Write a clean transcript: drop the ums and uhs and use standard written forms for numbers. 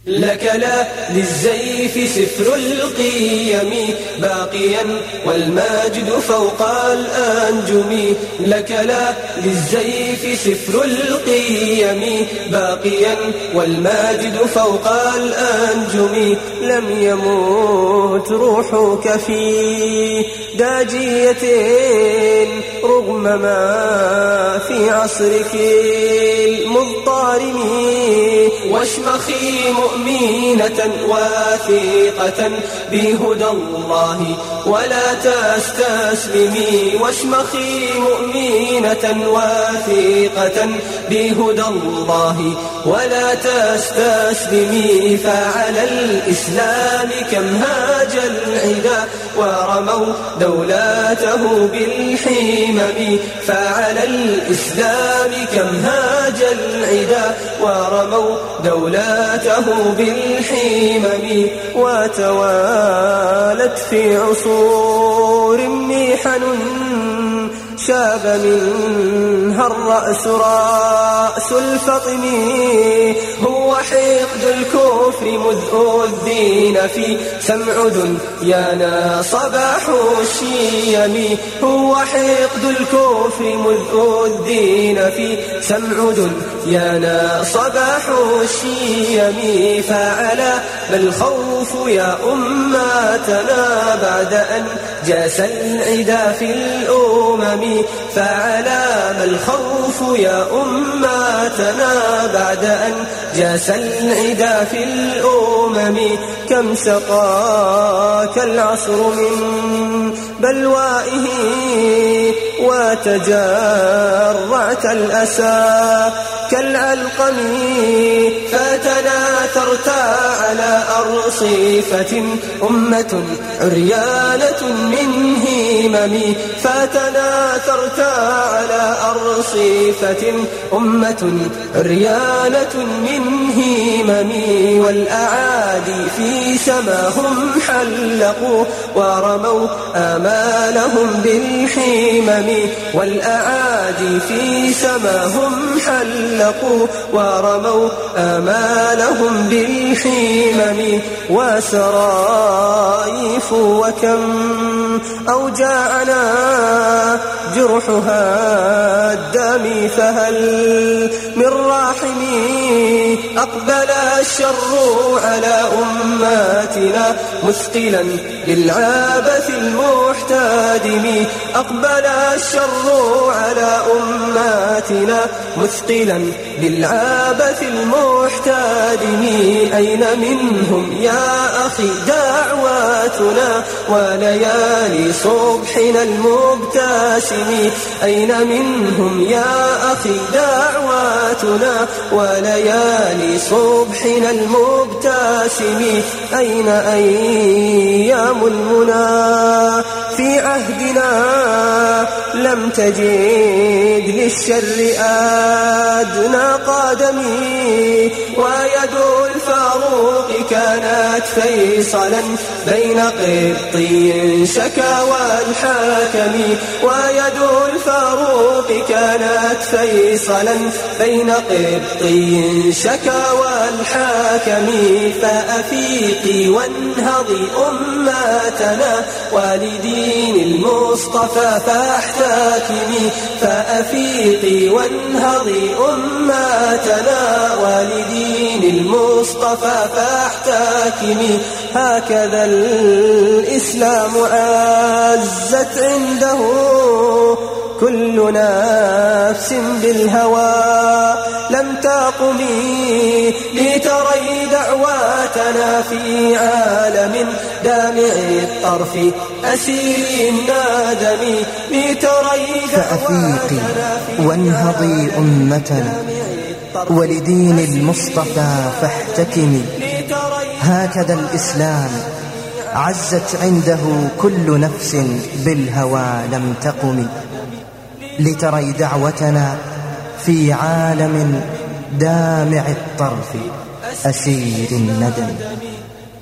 لك لا للزيف سفر القيم باقيا والمجد فوق الأنجم. لك لا للزيف سفر القيم باقيا والمجد فوق الأنجم. لم يموت روحك في داجية رغم ما في عصرك المضطرم. واشمخي مؤمنة واثقة بهدى الله ولا تستسلمي. واشمخي مؤمنة واثقة بهدى الله ولا تستسلمي. فعلى الإسلام كم هاج العدا ورموا دولته بالحمم. فعلى الإسلام كم هاج العدا ورموا دولته بالحمم. وتوالت في عصور محن شاب منها الرأس رأس الفطم. هو حقد الكفر مذ أذين في سمعد يانا صباح الشيم. هو حقد الكفر مذ أذين في سمعد يانا صباح الشيم. فعلى ما الخوف يا أمتنا بعد أن جاس العدا في الأمم. فعلى ما الخوف يا أمتنا بعد أن جاس العدا في الأمم. كم سقاك العصر من بلوائه وتجرعت الأسى كالعلقم. فتناثرت على أرصفة أمة عريانة من همم. فتناثرت على أرصفة أمة عريانة من همم. والأعادي في سماهم حلقوا ورموا آمالهم بالحمم. والأعادي في سماهم حلقوا ورموا آمالهم بالحمم. وسرايف وكم أوجاعنا جرحها الدم فهل من راحم. أقبل الشر على أماتنا مثقلا للعابث المحتدم. أقبل الشر على أماتنا مثقلا للعابث المحتدم. أين منهم يا أخي دعواتنا وليالي صبحنا المبتسم. أين منهم يا أخي دعواتنا وليالي صبحنا المبتسم. أين أيام المنى في عهدنا لم تجد للشر أدنى قدمي. ويد الفاروق كانت فيصلا بين قبطي شكا والحاكم. ويد الفاروق كانت فيصلا بين قبطي شكا والحاكم. فأفيقي وانهضي أمتنا ولدين المصطفى فاحتكمي. فأفيقي وانهضي أمتنا ولدين المصطفى فاحتكمي. هكذا الإسلام عزت عنده كل نفس بالهوى لم تقمي. لتري دعواتنا في عالم دامع الطرف أسير الندم. لتري دعواتنا فأفيقي وانهضي أمتنا ولدين المصطفى فاحتكمي. هكذا الإسلام عزت عنده كل نفس بالهوى لم تقم. لتري دعوتنا في عالم دامع الطرف أسير الندم.